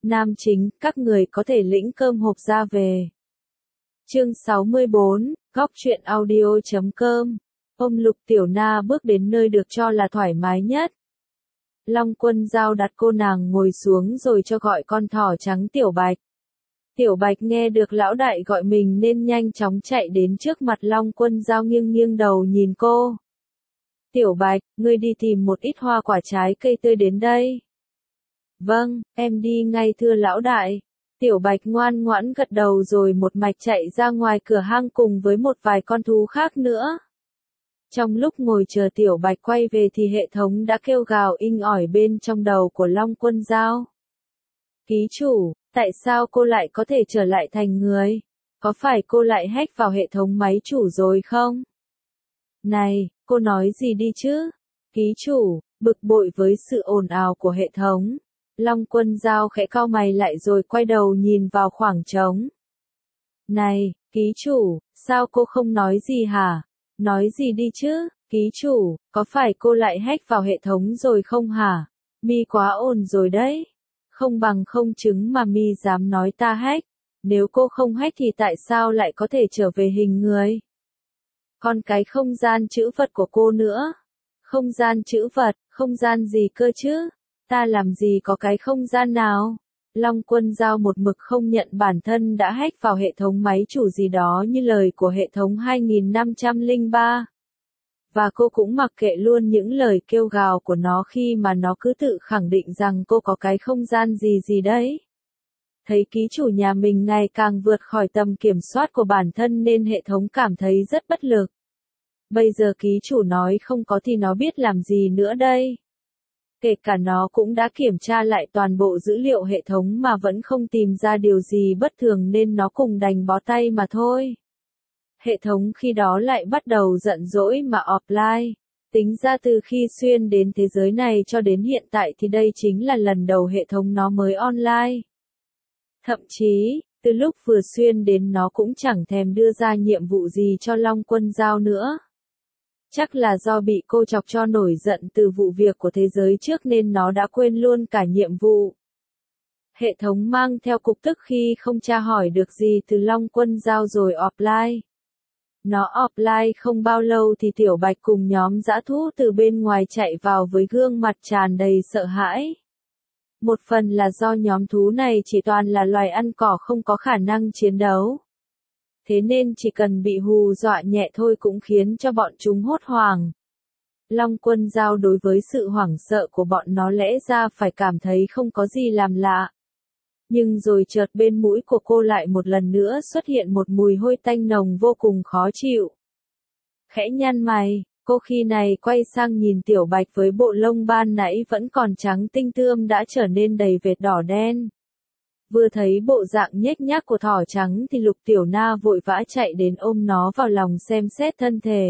Nam chính, các người có thể lĩnh cơm hộp ra về. Chương 64, góc truyện audio.com. Ôm Lục Tiểu Na bước đến nơi được cho là thoải mái nhất. Long Quân Dao đặt cô nàng ngồi xuống rồi cho gọi con thỏ trắng Tiểu Bạch. Tiểu Bạch nghe được lão đại gọi mình nên nhanh chóng chạy đến trước mặt Long Quân Dao, nghiêng nghiêng đầu nhìn cô. Tiểu Bạch, ngươi đi tìm một ít hoa quả trái cây tươi đến đây. Vâng, em đi ngay thưa lão đại. Tiểu Bạch ngoan ngoãn gật đầu rồi một mạch chạy ra ngoài cửa hang cùng với một vài con thú khác nữa. Trong lúc ngồi chờ Tiểu Bạch quay về thì hệ thống đã kêu gào inh ỏi bên trong đầu của Long Quân Dao. Ký chủ, tại sao cô lại có thể trở lại thành người? Có phải cô lại hack vào hệ thống máy chủ rồi không? Này, cô nói gì đi chứ? Ký chủ, bực bội với sự ồn ào của hệ thống. Long Quân Dao khẽ cau mày lại rồi quay đầu nhìn vào khoảng trống. Này, ký chủ, sao cô không nói gì hả? Nói gì đi chứ, ký chủ, có phải cô lại hack vào hệ thống rồi không hả? Mi quá ồn rồi đấy. Không bằng không chứng mà Mi dám nói ta hack. Nếu cô không hack thì tại sao lại có thể trở về hình người? Còn cái không gian trữ vật của cô nữa. Không gian trữ vật, không gian gì cơ chứ? Ta làm gì có cái không gian nào? Long Quân Dao một mực không nhận bản thân đã hack vào hệ thống máy chủ gì đó như lời của hệ thống 2503. Và cô cũng mặc kệ luôn những lời kêu gào của nó khi mà nó cứ tự khẳng định rằng cô có cái không gian gì gì đấy. Thấy ký chủ nhà mình ngày càng vượt khỏi tầm kiểm soát của bản thân nên hệ thống cảm thấy rất bất lực. Bây giờ ký chủ nói không có thì nó biết làm gì nữa đây? Kể cả nó cũng đã kiểm tra lại toàn bộ dữ liệu hệ thống mà vẫn không tìm ra điều gì bất thường nên nó cùng đành bó tay mà thôi. Hệ thống khi đó lại bắt đầu giận dỗi mà offline. Tính ra từ khi xuyên đến thế giới này cho đến hiện tại thì đây chính là lần đầu hệ thống nó mới online. Thậm chí, từ lúc vừa xuyên đến nó cũng chẳng thèm đưa ra nhiệm vụ gì cho Long Quân Dao nữa. Chắc là do bị cô chọc cho nổi giận từ vụ việc của thế giới trước nên nó đã quên luôn cả nhiệm vụ. Hệ thống mang theo cục tức khi không tra hỏi được gì từ Long Quân Dao rồi offline. Nó offline không bao lâu thì Tiểu Bạch cùng nhóm dã thú từ bên ngoài chạy vào với gương mặt tràn đầy sợ hãi. Một phần là do nhóm thú này chỉ toàn là loài ăn cỏ không có khả năng chiến đấu. Thế nên chỉ cần bị hù dọa nhẹ thôi cũng khiến cho bọn chúng hốt hoảng. Long Quân Dao đối với sự hoảng sợ của bọn nó lẽ ra phải cảm thấy không có gì làm lạ. Nhưng rồi chợt bên mũi của cô lại một lần nữa xuất hiện một mùi hôi tanh nồng vô cùng khó chịu. Khẽ nhăn mày, cô khi này quay sang nhìn Tiểu Bạch với bộ lông ban nãy vẫn còn trắng tinh tươm đã trở nên đầy vệt đỏ đen. Vừa thấy bộ dạng nhếch nhác của thỏ trắng thì Lục Tiểu Na vội vã chạy đến ôm nó vào lòng xem xét thân thể.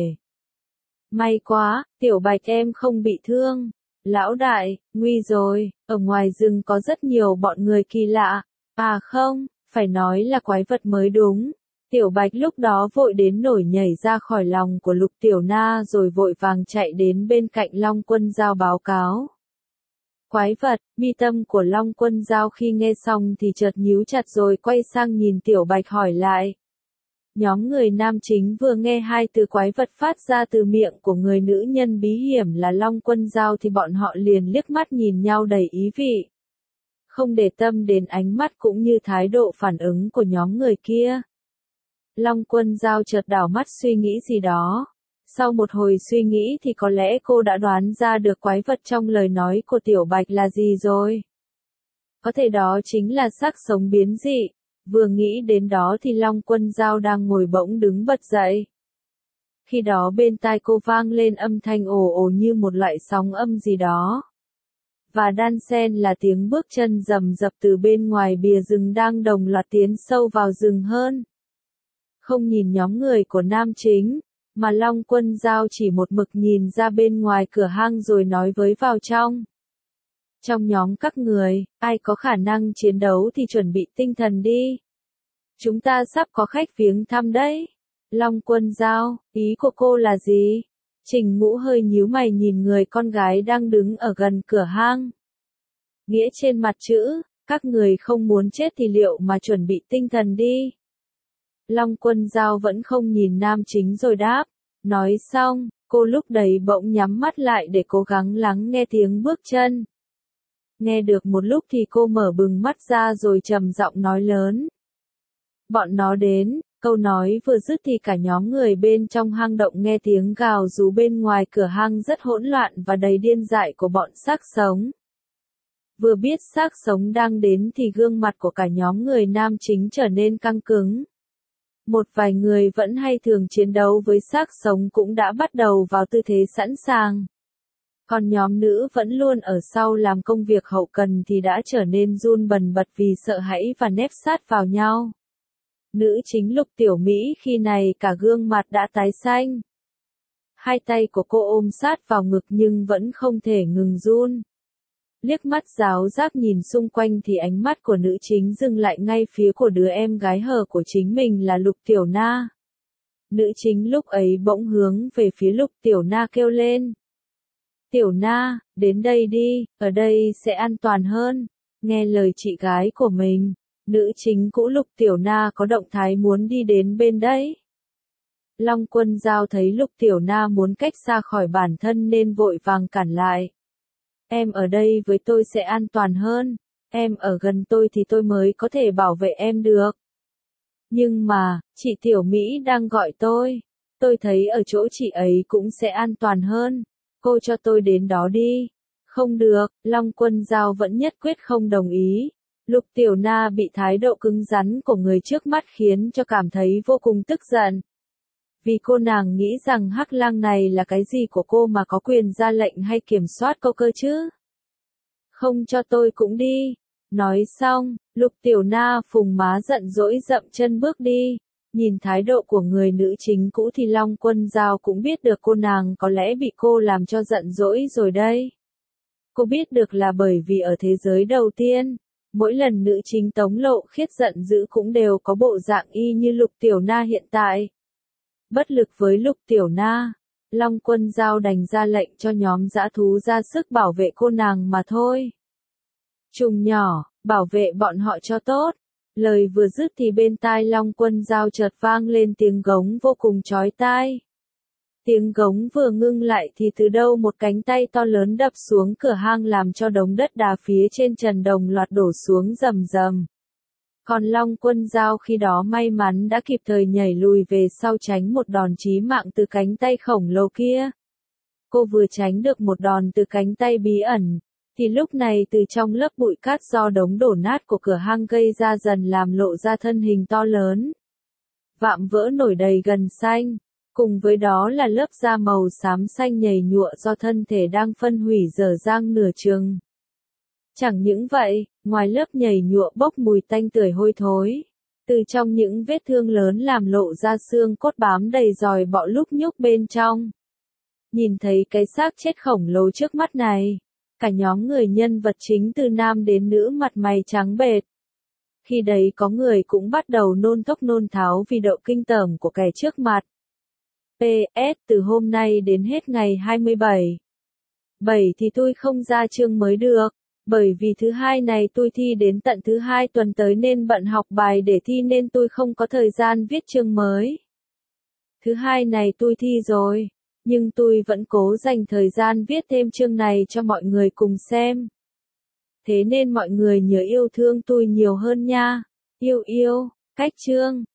May quá, Tiểu Bạch em không bị thương. Lão đại, nguy rồi, ở ngoài rừng có rất nhiều bọn người kỳ lạ. À không, phải nói là quái vật mới đúng. Tiểu Bạch lúc đó vội đến nổi nhảy ra khỏi lòng của Lục Tiểu Na rồi vội vàng chạy đến bên cạnh Long Quân Dao báo cáo. Quái vật, mi tâm của Long Quân Dao khi nghe xong thì chợt nhíu chặt rồi quay sang nhìn Tiểu Bạch hỏi lại. Nhóm người nam chính vừa nghe hai từ quái vật phát ra từ miệng của người nữ nhân bí hiểm là Long Quân Dao thì bọn họ liền liếc mắt nhìn nhau đầy ý vị. Không để tâm đến ánh mắt cũng như thái độ phản ứng của nhóm người kia. Long Quân Dao chợt đảo mắt suy nghĩ gì đó. Sau một hồi suy nghĩ thì có lẽ cô đã đoán ra được quái vật trong lời nói của Tiểu Bạch là gì rồi. Có thể đó chính là xác sống biến dị. Vừa nghĩ đến đó thì Long Quân Dao đang ngồi bỗng đứng bật dậy. Khi đó bên tai cô vang lên âm thanh ồ ồ như một loại sóng âm gì đó. Và đan xen là tiếng bước chân rầm rập từ bên ngoài bìa rừng đang đồng loạt tiến sâu vào rừng hơn. Không nhìn nhóm người của nam chính, mà Long Quân Dao chỉ một mực nhìn ra bên ngoài cửa hang rồi nói với vào trong. Trong nhóm các người, ai có khả năng chiến đấu thì chuẩn bị tinh thần đi. Chúng ta sắp có khách viếng thăm đấy. Long Quân Dao, ý của cô là gì? Trình Ngũ hơi nhíu mày nhìn người con gái đang đứng ở gần cửa hang. Nghĩa trên mặt chữ, Các người không muốn chết thì liệu mà chuẩn bị tinh thần đi. Long Quân Dao vẫn không nhìn nam chính rồi đáp. Nói xong, cô lúc đấy bỗng nhắm mắt lại để cố gắng lắng nghe tiếng bước chân. Nghe được một lúc thì cô mở bừng mắt ra rồi trầm giọng nói lớn. Bọn nó đến, câu nói vừa dứt thì cả nhóm người bên trong hang động nghe tiếng gào rú bên ngoài cửa hang rất hỗn loạn và đầy điên dại của bọn xác sống. Vừa biết xác sống đang đến thì gương mặt của cả nhóm người nam chính trở nên căng cứng. Một vài người vẫn hay thường chiến đấu với xác sống cũng đã bắt đầu vào tư thế sẵn sàng. Còn nhóm nữ vẫn luôn ở sau làm công việc hậu cần thì đã trở nên run bần bật vì sợ hãi và nép sát vào nhau. Nữ chính Lục Tiểu Mỹ khi này cả gương mặt đã tái xanh. Hai tay của cô ôm sát vào ngực nhưng vẫn không thể ngừng run. Liếc mắt giáo giác nhìn xung quanh thì ánh mắt của nữ chính dừng lại ngay phía của đứa em gái hờ của chính mình là Lục Tiểu Na. Nữ chính lúc ấy bỗng hướng về phía Lục Tiểu Na kêu lên. Tiểu Na, đến đây đi, ở đây sẽ an toàn hơn. Nghe lời chị gái của mình, nữ chính cũ Lục Tiểu Na có động thái muốn đi đến bên đấy. Long Quân Dao thấy Lục Tiểu Na muốn cách xa khỏi bản thân nên vội vàng cản lại. Em ở đây với tôi sẽ an toàn hơn, em ở gần tôi thì tôi mới có thể bảo vệ em được. Nhưng mà, chị Tiểu Mỹ đang gọi tôi thấy ở chỗ chị ấy cũng sẽ an toàn hơn, cô cho tôi đến đó đi. Không được, Long Quân Dao vẫn nhất quyết không đồng ý. Lục Tiểu Na bị thái độ cứng rắn của người trước mắt khiến cho cảm thấy vô cùng tức giận. Vì cô nàng nghĩ rằng Hắc Lang này là cái gì của cô mà có quyền ra lệnh hay kiểm soát cô cơ chứ? Không cho tôi cũng đi. Nói xong, Lục Tiểu Na phùng má giận dỗi dậm chân bước đi. Nhìn thái độ của người nữ chính cũ thì Long Quân Dao cũng biết được cô nàng có lẽ bị cô làm cho giận dỗi rồi đây. Cô biết được là bởi vì ở thế giới đầu tiên, mỗi lần nữ chính Tống Lộ Khiết giận dữ cũng đều có bộ dạng y như Lục Tiểu Na hiện tại. Bất lực với Lục Tiểu Na, Long Quân Dao đành ra lệnh cho nhóm dã thú ra sức bảo vệ cô nàng mà thôi. Trùng nhỏ, bảo vệ bọn họ cho tốt. Lời vừa dứt thì bên tai Long Quân Dao chợt vang lên tiếng gống vô cùng chói tai. Tiếng gống vừa ngưng lại thì từ đâu một cánh tay to lớn đập xuống cửa hang làm cho đống đất đá phía trên trần đồng loạt đổ xuống rầm rầm. Còn Long Quân Dao khi đó may mắn đã kịp thời nhảy lùi về sau tránh một đòn chí mạng từ cánh tay khổng lồ kia. Cô vừa tránh được một đòn từ cánh tay bí ẩn, thì lúc này từ trong lớp bụi cát do đống đổ nát của cửa hang gây ra dần làm lộ ra thân hình to lớn. Vạm vỡ nổi đầy gần xanh, cùng với đó là lớp da màu xám xanh nhầy nhụa do thân thể đang phân hủy dở dang nửa chừng. Chẳng những vậy, ngoài lớp nhầy nhụa bốc mùi tanh tưởi hôi thối, từ trong những vết thương lớn làm lộ ra xương cốt bám đầy giòi bọ lúc nhúc bên trong. Nhìn thấy cái xác chết khổng lồ trước mắt này, cả nhóm người nhân vật chính từ nam đến nữ mặt mày trắng bệch. Khi đấy có người cũng bắt đầu nôn thốc nôn tháo vì độ kinh tởm của kẻ trước mặt. PS, từ hôm nay đến hết ngày 27/7 thì tôi không ra chương mới được. Bởi vì thứ hai này tôi thi đến tận thứ hai tuần tới nên bận học bài để thi nên tôi không có thời gian viết chương mới. Thứ hai này tôi thi rồi, nhưng tôi vẫn cố dành thời gian viết thêm chương này cho mọi người cùng xem. Thế nên mọi người nhớ yêu thương tôi nhiều hơn nha. Yêu, cách chương.